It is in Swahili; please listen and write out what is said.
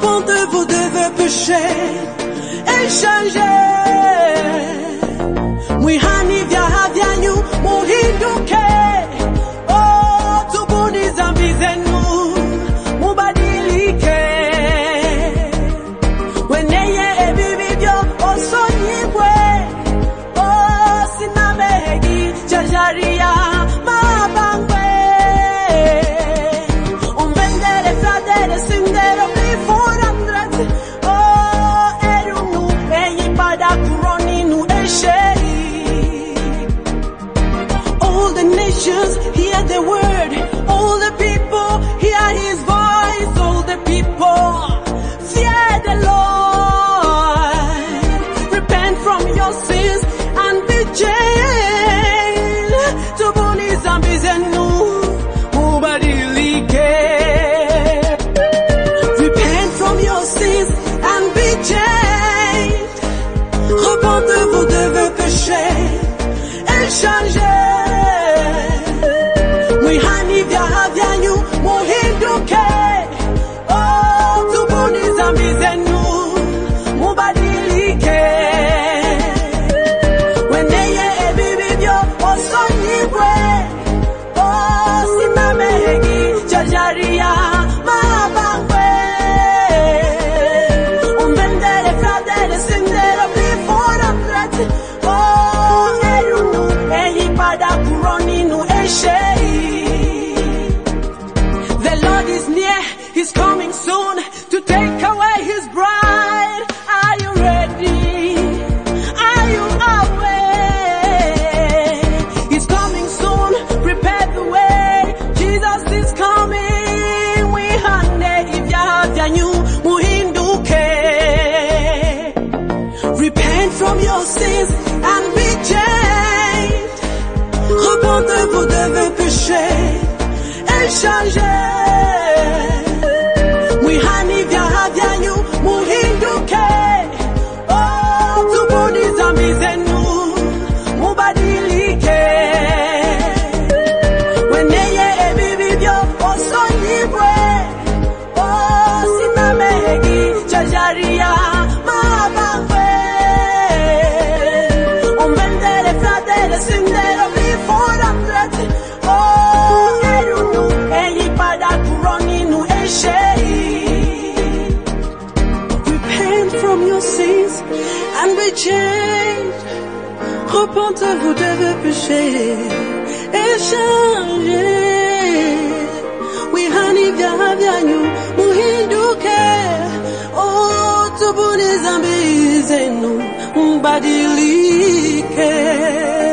repentez vous de vos péchés et changez. Mwihani vyaha vyanyu muhinduke. Oh, tubuni dhambi zenu mubadilike. Weneye ebibibyo osonyibwe. Oh, sinamehegi jajaria mabangwe. Umbendere fradere sindero biforamdret. Oh, erunu eyibada kuroninu eshei. All the nations hear the word. All the people hear his voice. All the people fear the Lord. Repent from your sins and be changed. Tubuni dhambi zenu mubadilike. Repent from your sins and be changed. Repentez-vous de vos péchés et changez. Mwihani vyaha vyanyu muhinduke. Oh, tubuni dhambi zenu mubadilike. Weneye ebibibyo osonyibwe. Oh, sinamehegi jajaria mabangwe. Umbendere fradere sindero biforamdret. Oh, erunu eyibada kuroninu eshei. The Lord is near, He's coming soon to take away His bride. Are you ready? Are you aware? He's coming soon, prepare the way. Jesus is coming. We hande ivyaha vyanyu muhinduke. Repent from your sins and be changed. Repentez-vous de vos péchés et changez. Mwihani vyaha vyanyu muhinduke. Oh, tubuni dhambi zenu mubadilike. Weneye ebibibyo osonyibwe. Oh, sinamehegi jajaria mabangwe. Umbendere fradere sindero biforamdret. Oh, erunu eyibada kuroninu eshei. Repent from your sins and be changed. Repentez-vous de vos péchés et changez. Wihani vyaha vyanyu muhinduke. Oh, tubuni dhambi zenu mbadilike.